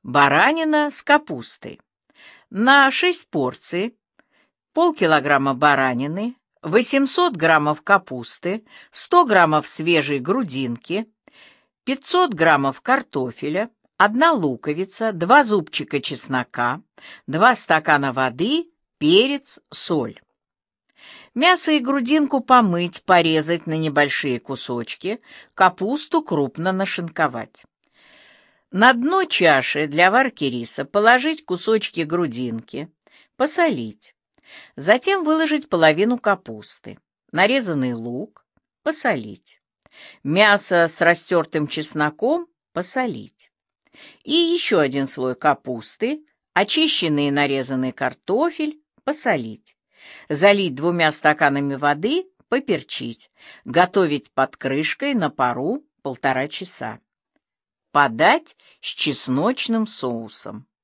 Баранина с капустой. На 6 порций полкилограмма баранины, 800 граммов капусты, 100 граммов свежей грудинки, 500 граммов картофеля, 1 луковица, 2 зубчика чеснока, 2 стакана воды, перец, соль. Мясо и грудинку помыть, порезать на небольшие кусочки, капусту крупно нашинковать. На дно чаши для варки риса положить кусочки грудинки, посолить. Затем выложить половину капусты, нарезанный лук, посолить. Мясо с растертым чесноком посолить. И еще 1 слой капусты, очищенный и нарезанный картофель посолить. Залить 2 стаканами воды, поперчить. Готовить под крышкой на пару 1,5 часа. Подать с чесночным соусом.